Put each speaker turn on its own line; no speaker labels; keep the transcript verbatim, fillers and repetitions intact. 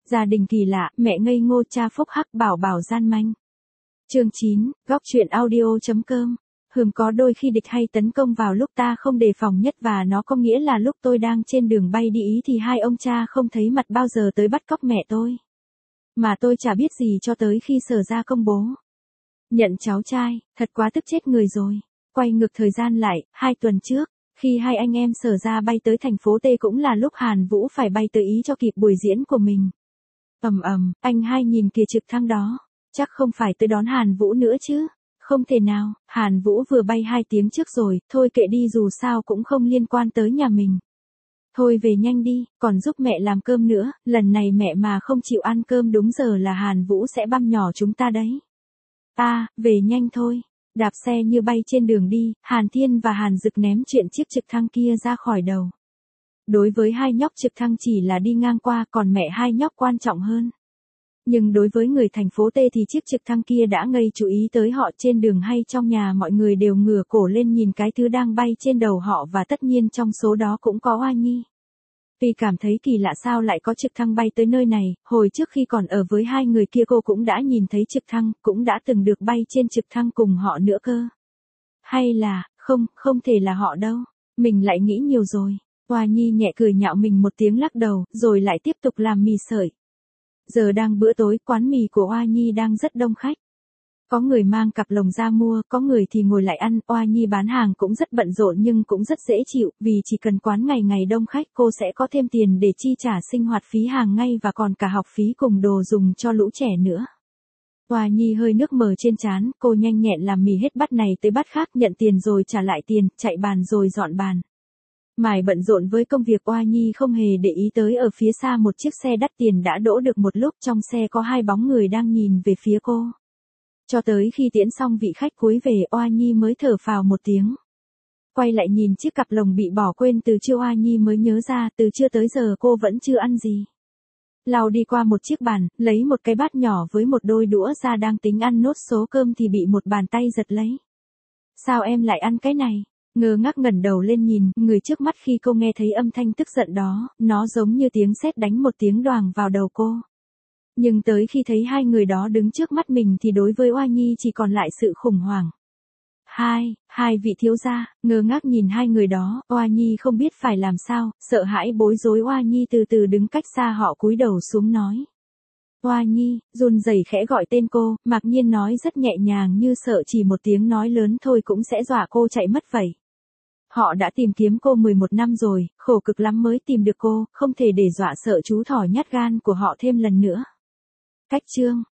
Gia đình kỳ lạ, mẹ ngây ngô, cha phúc hắc, bảo bảo gian manh. Chương chín, góc truyện audio.com. Hừm, có đôi khi địch hay tấn công vào lúc ta không đề phòng nhất, và nó có nghĩa là lúc tôi đang trên đường bay đi Ý thì hai ông cha không thấy mặt bao giờ tới bắt cóc mẹ tôi. Mà tôi chả biết gì cho tới khi Sở ra công bố nhận cháu trai, thật quá tức chết người rồi. Quay ngược thời gian lại, hai tuần trước, khi hai anh em Sở ra bay tới thành phố T cũng là lúc Hàn Vũ phải bay tới Ý cho kịp buổi diễn của mình. Ầm ầm, anh hai nhìn kìa, trực thăng đó, chắc không phải tới đón Hàn Vũ nữa chứ? Không thể nào, Hàn Vũ vừa bay hai tiếng trước rồi, thôi kệ đi, dù sao cũng không liên quan tới nhà mình. Thôi về nhanh đi, còn giúp mẹ làm cơm nữa, lần này mẹ mà không chịu ăn cơm đúng giờ là Hàn Vũ sẽ băm nhỏ chúng ta đấy. À, về nhanh thôi. Đạp xe như bay trên đường đi, Hàn Thiên và Hàn Dực ném chuyện chiếc trực thăng kia ra khỏi đầu. Đối với hai nhóc, trực thăng chỉ là đi ngang qua, còn mẹ hai nhóc quan trọng hơn. Nhưng đối với người thành phố T thì chiếc trực thăng kia đã gây chú ý tới họ. Trên đường hay trong nhà, mọi người đều ngửa cổ lên nhìn cái thứ đang bay trên đầu họ, và tất nhiên trong số đó cũng có Oa Nhi. Vì cảm thấy kỳ lạ sao lại có trực thăng bay tới nơi này, hồi trước khi còn ở với hai người kia cô cũng đã nhìn thấy trực thăng, cũng đã từng được bay trên trực thăng cùng họ nữa cơ. Hay là, không, không thể là họ đâu, mình lại nghĩ nhiều rồi. Oa Nhi nhẹ cười nhạo mình một tiếng, lắc đầu, rồi lại tiếp tục làm mì sợi. Giờ đang bữa tối, quán mì của Oa Nhi đang rất đông khách. Có người mang cặp lồng ra mua, có người thì ngồi lại ăn. Oa Nhi bán hàng cũng rất bận rộn nhưng cũng rất dễ chịu, vì chỉ cần quán ngày ngày đông khách cô sẽ có thêm tiền để chi trả sinh hoạt phí hàng ngày và còn cả học phí cùng đồ dùng cho lũ trẻ nữa. Oa Nhi hơi nước mờ trên trán, cô nhanh nhẹn làm mì hết bát này tới bát khác, nhận tiền rồi trả lại tiền, chạy bàn rồi dọn bàn. Mải bận rộn với công việc, Oa Nhi không hề để ý tới ở phía xa một chiếc xe đắt tiền đã đỗ được một lúc, trong xe có hai bóng người đang nhìn về phía cô. Cho tới khi tiễn xong vị khách cuối về, Oa Nhi mới thở phào một tiếng. Quay lại nhìn chiếc cặp lồng bị bỏ quên từ trưa, Oa Nhi mới nhớ ra từ trưa tới giờ cô vẫn chưa ăn gì. Lau đi qua một chiếc bàn, lấy một cái bát nhỏ với một đôi đũa ra, đang tính ăn nốt số cơm thì bị một bàn tay giật lấy. Sao em lại ăn cái này? Ngơ ngác ngẩng đầu lên nhìn người trước mắt khi cô nghe thấy âm thanh tức giận đó, nó giống như tiếng sét đánh một tiếng đoàng vào đầu cô. Nhưng tới khi thấy hai người đó đứng trước mắt mình thì đối với Oa Nhi chỉ còn lại sự khủng hoảng. Hai, hai vị thiếu gia, ngơ ngác nhìn hai người đó, Oa Nhi không biết phải làm sao, sợ hãi bối rối. Oa Nhi từ từ đứng cách xa họ, cúi đầu xuống nói. Oa Nhi, run rẩy khẽ gọi tên cô, mặc nhiên nói rất nhẹ nhàng, như sợ chỉ một tiếng nói lớn thôi cũng sẽ dọa cô chạy mất vậy. Họ đã tìm kiếm cô mười một năm rồi, khổ cực lắm mới tìm được cô, không thể để dọa sợ chú thỏ nhát gan của họ thêm lần nữa. Cách chương